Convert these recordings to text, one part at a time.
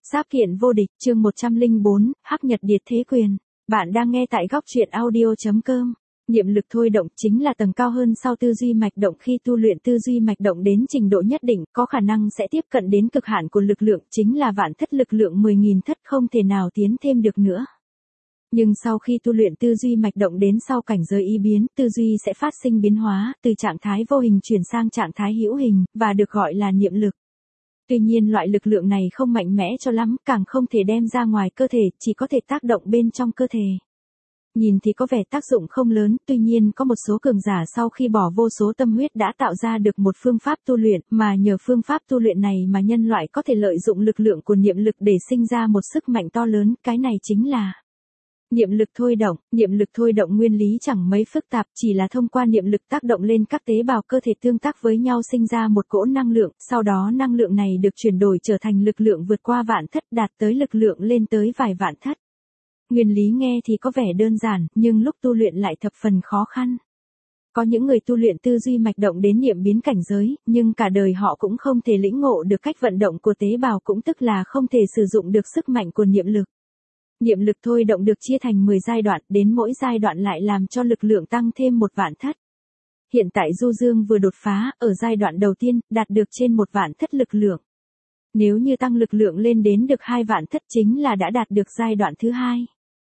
Sáp kiện vô địch, chương 104, Hắc Nhật Điệt Thế Quyền. Bạn đang nghe tại góc truyện audio.com. Niệm lực thôi động chính là tầng cao hơn sau tư duy mạch động. Khi tu luyện tư duy mạch động đến trình độ nhất định, có khả năng sẽ tiếp cận đến cực hạn của lực lượng, chính là vạn thất lực lượng 10.000 thất, không thể nào tiến thêm được nữa. Nhưng sau khi tu luyện tư duy mạch động đến sau cảnh giới y biến, tư duy sẽ phát sinh biến hóa, từ trạng thái vô hình chuyển sang trạng thái hữu hình, và được gọi là niệm lực. Tuy nhiên loại lực lượng này không mạnh mẽ cho lắm, càng không thể đem ra ngoài cơ thể, chỉ có thể tác động bên trong cơ thể. Nhìn thì có vẻ tác dụng không lớn, tuy nhiên có một số cường giả sau khi bỏ vô số tâm huyết đã tạo ra được một phương pháp tu luyện, mà nhờ phương pháp tu luyện này mà nhân loại có thể lợi dụng lực lượng của niệm lực để sinh ra một sức mạnh to lớn, cái này chính là niệm lực thôi động. Niệm lực thôi động nguyên lý chẳng mấy phức tạp, chỉ là thông qua niệm lực tác động lên các tế bào cơ thể tương tác với nhau sinh ra một cỗ năng lượng, sau đó năng lượng này được chuyển đổi trở thành lực lượng vượt qua vạn thất, đạt tới lực lượng lên tới vài vạn thất. Nguyên lý nghe thì có vẻ đơn giản, nhưng lúc tu luyện lại thập phần khó khăn. Có những người tu luyện tư duy mạch động đến niệm biến cảnh giới, nhưng cả đời họ cũng không thể lĩnh ngộ được cách vận động của tế bào, cũng tức là không thể sử dụng được sức mạnh của niệm lực. Niệm lực thôi động được chia thành 10 giai đoạn, đến mỗi giai đoạn lại làm cho lực lượng tăng thêm một vạn thất. Hiện tại Du Dương vừa đột phá, ở giai đoạn đầu tiên, đạt được trên một vạn thất lực lượng. Nếu như tăng lực lượng lên đến được 2 vạn thất chính là đã đạt được giai đoạn thứ 2.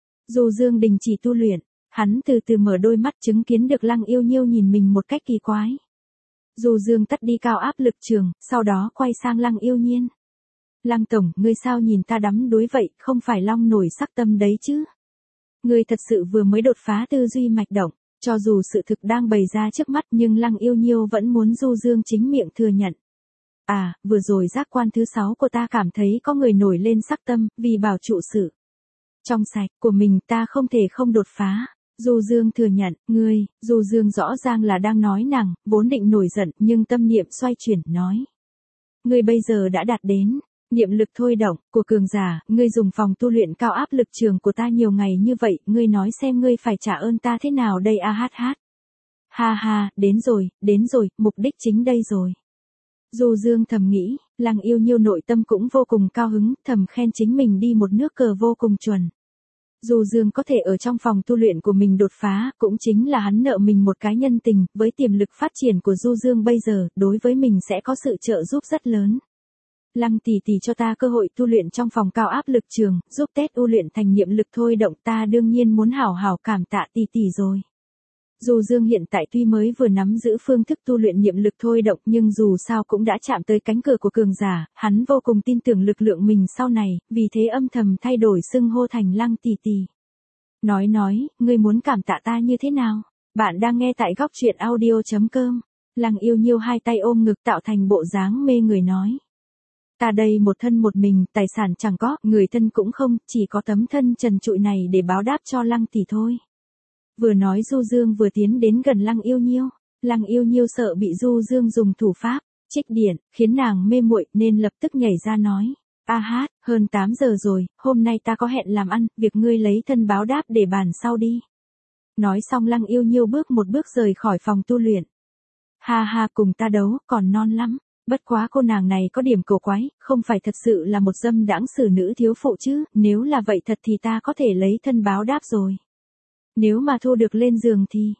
Du Dương đình chỉ tu luyện, hắn từ từ mở đôi mắt chứng kiến được Lăng Yêu Nhiêu nhìn mình một cách kỳ quái. Du Dương tắt đi cao áp lực trường, sau đó quay sang Lăng Yêu Nhiên. Lăng tổng, ngươi sao nhìn ta đắm đuối vậy, không phải long nổi sắc tâm đấy chứ? Ngươi thật sự vừa mới đột phá tư duy mạch động, cho dù sự thực đang bày ra trước mắt nhưng Lăng Yêu Nhiêu vẫn muốn Du Dương chính miệng thừa nhận. À, vừa rồi giác quan thứ 6 của ta cảm thấy có người nổi lên sắc tâm, vì bảo trụ sự trong sạch của mình ta không thể không đột phá. Du Dương thừa nhận, Du Dương rõ ràng là đang nói nàng, vốn định nổi giận nhưng tâm niệm xoay chuyển, nói. Ngươi bây giờ đã đạt đến niệm lực thôi động của cường giả, ngươi dùng phòng tu luyện cao áp lực trường của ta nhiều ngày như vậy, ngươi nói xem ngươi phải trả ơn ta thế nào đây a hát hát. Ha ha, đến rồi, mục đích chính đây rồi. Du Dương thầm nghĩ, Lăng Yêu Nhiêu nội tâm cũng vô cùng cao hứng, thầm khen chính mình đi một nước cờ vô cùng chuẩn. Du Dương có thể ở trong phòng tu luyện của mình đột phá, cũng chính là hắn nợ mình một cái nhân tình, với tiềm lực phát triển của Du Dương bây giờ, đối với mình sẽ có sự trợ giúp rất lớn. Lăng tỷ tỷ cho ta cơ hội tu luyện trong phòng cao áp lực trường, giúp Tết U luyện thành niệm lực thôi động, ta đương nhiên muốn hảo hảo cảm tạ tỷ tỷ rồi. Du Dương hiện tại tuy mới vừa nắm giữ phương thức tu luyện niệm lực thôi động nhưng dù sao cũng đã chạm tới cánh cửa của cường giả, hắn vô cùng tin tưởng lực lượng mình sau này, vì thế âm thầm thay đổi xưng hô thành Lăng tỷ tỷ. Nói, ngươi muốn cảm tạ ta như thế nào? Bạn đang nghe tại góc truyện audio.com. Lăng Yêu Nhiêu hai tay ôm ngực tạo thành bộ dáng mê người nói. Ta đây một thân một mình, tài sản chẳng có, người thân cũng không, chỉ có tấm thân trần trụi này để báo đáp cho Lăng tỷ thôi. Vừa nói Du Dương vừa tiến đến gần Lăng Yêu Nhiêu. Lăng Yêu Nhiêu sợ bị Du Dương dùng thủ pháp trích điện, khiến nàng mê muội nên lập tức nhảy ra nói. A hát, hơn 8 giờ rồi, hôm nay ta có hẹn làm ăn, việc ngươi lấy thân báo đáp để bàn sau đi. Nói xong Lăng Yêu Nhiêu bước một bước rời khỏi phòng tu luyện. Ha ha, cùng ta đấu, còn non lắm. Bất quá cô nàng này có điểm cổ quái, không phải thật sự là một dâm đãng xử nữ thiếu phụ chứ, nếu là vậy thật thì ta có thể lấy thân báo đáp rồi. Nếu mà thu được lên giường thì,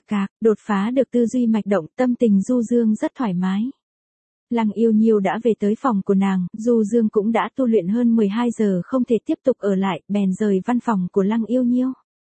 đột phá được tư duy mạch động, tâm tình Du Dương rất thoải mái. Lăng Yêu Nhiêu đã về tới phòng của nàng, Du Dương cũng đã tu luyện hơn 12 giờ không thể tiếp tục ở lại, bèn rời văn phòng của Lăng Yêu Nhiêu.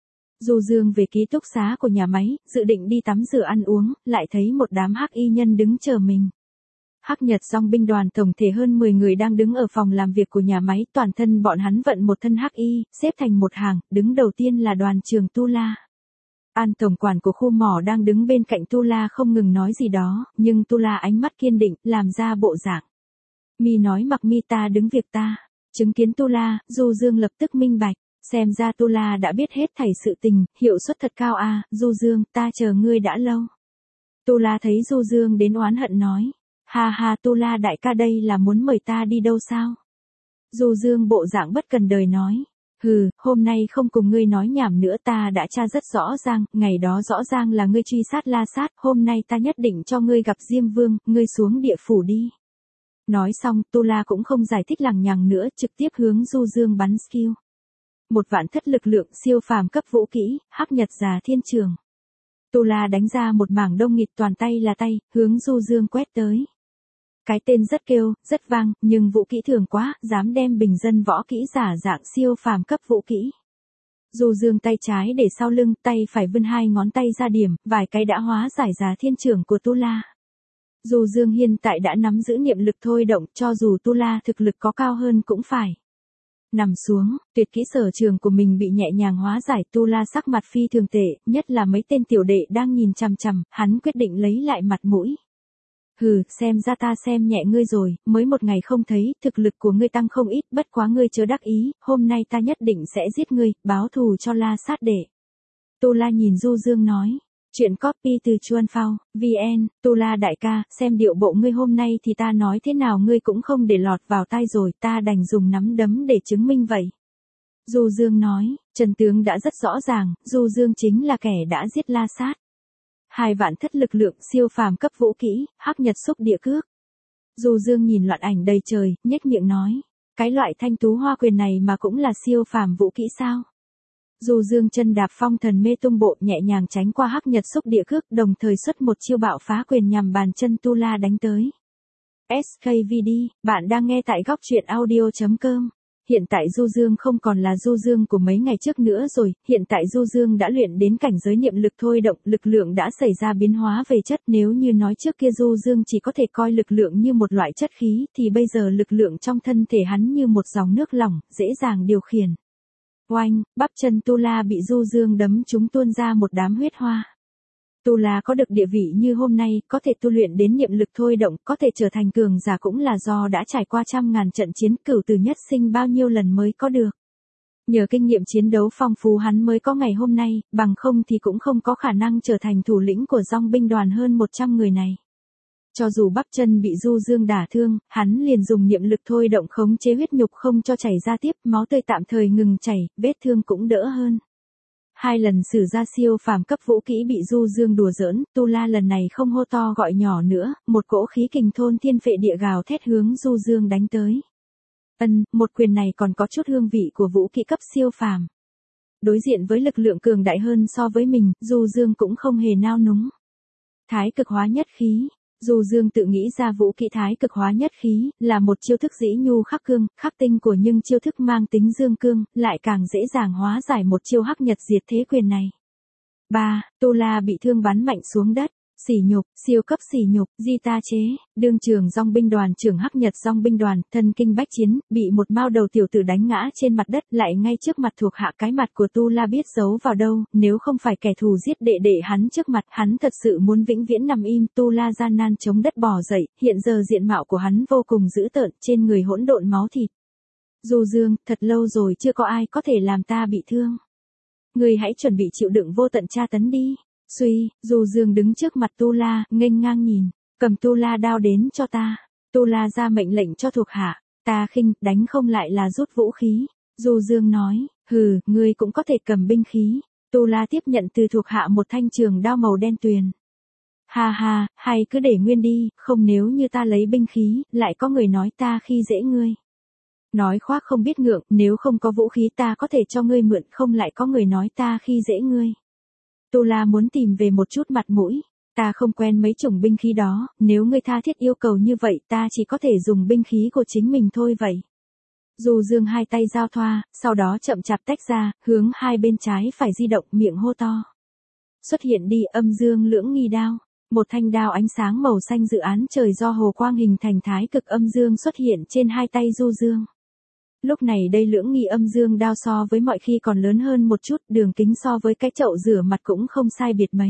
Du Dương về ký túc xá của nhà máy, dự định đi tắm rửa ăn uống, lại thấy một đám hắc y nhân đứng chờ mình. Hắc Nhật Dòng binh đoàn tổng thể hơn 10 người đang đứng ở phòng làm việc của nhà máy, toàn thân bọn hắn vận một thân hắc y, xếp thành một hàng, đứng đầu tiên là đoàn trưởng Tu La. An tổng quản của khu mỏ đang đứng bên cạnh Tu La không ngừng nói gì đó, nhưng Tu La ánh mắt kiên định, làm ra bộ dạng. Mi nói mặc mi ta đứng việc ta. Chứng kiến Tu La, Du Dương lập tức minh bạch, xem ra Tu La đã biết hết thảy sự tình, hiệu suất thật cao à, Du Dương, ta chờ ngươi đã lâu. Tu La thấy Du Dương đến oán hận nói. Ha ha, Tu La đại ca đây là muốn mời ta đi đâu sao? Du Dương bộ dạng bất cần đời nói. Hừ, hôm nay không cùng ngươi nói nhảm nữa, ta đã tra rất rõ ràng, ngày đó rõ ràng là ngươi truy sát La Sát, hôm nay ta nhất định cho ngươi gặp Diêm Vương, ngươi xuống địa phủ đi. Nói xong, Tu La cũng không giải thích lằng nhằng nữa, trực tiếp hướng Du Dương bắn skill. Một vạn thất lực lượng siêu phàm cấp vũ kỹ, Hắc Nhật Già Thiên Trường. Tu La đánh ra một mảng đông nghịt toàn tay là tay, hướng Du Dương quét tới. Cái tên rất kêu, rất vang, nhưng vũ kỹ thường quá, dám đem bình dân võ kỹ giả dạng siêu phàm cấp vũ kỹ. Du Dương tay trái để sau lưng, tay phải vươn hai ngón tay ra điểm, vài cái đã hóa giải Già Thiên Trường của Tu La. Du Dương hiện tại đã nắm giữ niệm lực thôi động, cho dù Tu La thực lực có cao hơn cũng phải nằm xuống, tuyệt kỹ sở trường của mình bị nhẹ nhàng hóa giải. Tu La sắc mặt phi thường tệ, nhất là mấy tên tiểu đệ đang nhìn chằm chằm, hắn quyết định lấy lại mặt mũi. Hừ, xem ra ta xem nhẹ ngươi rồi, mới một ngày không thấy, thực lực của ngươi tăng không ít, bất quá ngươi chớ đắc ý, hôm nay ta nhất định sẽ giết ngươi, báo thù cho La Sát Đệ. Tu La nhìn Du Dương nói. Chuyện copy từ Chuan Phao, VN, Tu La đại ca, xem điệu bộ ngươi hôm nay thì ta nói thế nào ngươi cũng không để lọt vào tai rồi, ta đành dùng nắm đấm để chứng minh vậy. Du Dương nói, chân tướng đã rất rõ ràng, Du Dương chính là kẻ đã giết La Sát. 2 vạn thất lực lượng siêu phàm cấp vũ kỹ, Hắc Nhật xúc địa cước. Du Dương nhìn loạn ảnh đầy trời, nhếch miệng nói, cái loại thanh tú hoa quyền này mà cũng là siêu phàm vũ kỹ sao? Du Dương chân đạp phong thần mê tung bộ nhẹ nhàng tránh qua Hắc Nhật xúc địa cước, đồng thời xuất một chiêu bạo phá quyền nhằm bàn chân Tu La đánh tới. SKVD, bạn đang nghe tại góc truyện audio.com. Hiện tại Du Dương không còn là Du Dương của mấy ngày trước nữa rồi, hiện tại Du Dương đã luyện đến cảnh giới niệm lực thôi động, lực lượng đã xảy ra biến hóa về chất. Nếu như nói trước kia Du Dương chỉ có thể coi lực lượng như một loại chất khí, thì bây giờ lực lượng trong thân thể hắn như một dòng nước lỏng, dễ dàng điều khiển. Oanh, bắp chân Tu La bị Du Dương đấm trúng tuôn ra một đám huyết hoa. Tu La có được địa vị như hôm nay, có thể tu luyện đến niệm lực thôi động, có thể trở thành cường giả cũng là do đã trải qua trăm ngàn trận chiến, cửu tử nhất sinh bao nhiêu lần mới có được. Nhờ kinh nghiệm chiến đấu phong phú hắn mới có ngày hôm nay, bằng không thì cũng không có khả năng trở thành thủ lĩnh của dòng binh đoàn hơn 100 người này. Cho dù bắp chân bị Du Dương đả thương, hắn liền dùng niệm lực thôi động khống chế huyết nhục không cho chảy ra tiếp, máu tươi tạm thời ngừng chảy, vết thương cũng đỡ hơn. 2 lần sử ra siêu phàm cấp vũ kỹ bị Du Dương đùa giỡn, Tu La lần này không hô to gọi nhỏ nữa, một cỗ khí kình thôn thiên phệ địa gào thét hướng Du Dương đánh tới. Một quyền này còn có chút hương vị của vũ kỹ cấp siêu phàm. Đối diện với lực lượng cường đại hơn so với mình, Du Dương cũng không hề nao núng. Thái cực hóa nhất khí. Du Dương tự nghĩ ra vũ kỹ thái cực hóa nhất khí, là một chiêu thức dĩ nhu khắc cương, khắc tinh của nhưng chiêu thức mang tính dương cương, lại càng dễ dàng hóa giải một chiêu Hắc Nhật diệt thế quyền này. 3. Tu La bị thương bắn mạnh xuống đất. Sỉ nhục, siêu cấp sỉ nhục, di ta chế, đương trường dòng binh đoàn trưởng Hắc Nhật dòng binh đoàn, thân kinh bách chiến, bị một mao đầu tiểu tử đánh ngã trên mặt đất, lại ngay trước mặt thuộc hạ. Cái mặt của Tu La biết giấu vào đâu, nếu không phải kẻ thù giết đệ đệ hắn trước mặt, hắn thật sự muốn vĩnh viễn nằm im. Tu La gian nan chống đất bò dậy, hiện giờ diện mạo của hắn vô cùng dữ tợn, trên người hỗn độn máu thịt. Du Dương, thật lâu rồi chưa có ai có thể làm ta bị thương. Ngươi hãy chuẩn bị chịu đựng vô tận tra tấn đi. Suy, Du Dương đứng trước mặt Tu La, nghênh ngang nhìn, cầm Tu La đao đến cho ta. Tu La ra mệnh lệnh cho thuộc hạ, ta khinh, đánh không lại là rút vũ khí. Du Dương nói, hừ, ngươi cũng có thể cầm binh khí. Tu La tiếp nhận từ thuộc hạ một thanh trường đao màu đen tuyền. Ha ha, hay cứ để nguyên đi, không nếu như ta lấy binh khí, lại có người nói ta khi dễ ngươi. Nói khoác không biết ngượng, nếu không có vũ khí ta có thể cho ngươi mượn, không lại có người nói ta khi dễ ngươi. Tu La muốn tìm về một chút mặt mũi, ta không quen mấy chủng binh khí đó, nếu ngươi tha thiết yêu cầu như vậy ta chỉ có thể dùng binh khí của chính mình thôi vậy. Du Dương hai tay giao thoa, sau đó chậm chạp tách ra, hướng hai bên trái phải di động, miệng hô to. Xuất hiện đi, âm dương lưỡng nghi đao. Một thanh đao ánh sáng màu xanh dự án trời do hồ quang hình thành thái cực âm dương xuất hiện trên hai tay Du Dương. Lúc này đây lưỡng nghi âm dương đao so với mọi khi còn lớn hơn một chút, đường kính so với cái chậu rửa mặt cũng không sai biệt mấy.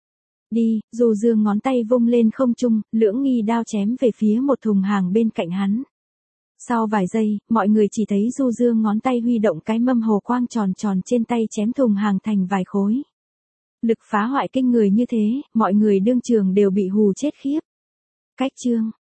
Đi, Du Dương ngón tay vung lên không trung, lưỡng nghi đao chém về phía một thùng hàng bên cạnh hắn. Sau vài giây, mọi người chỉ thấy Du Dương ngón tay huy động cái mâm hồ quang tròn tròn trên tay chém thùng hàng thành vài khối. Lực phá hoại kinh người như thế, mọi người đương trường đều bị hù chết khiếp. Cách chương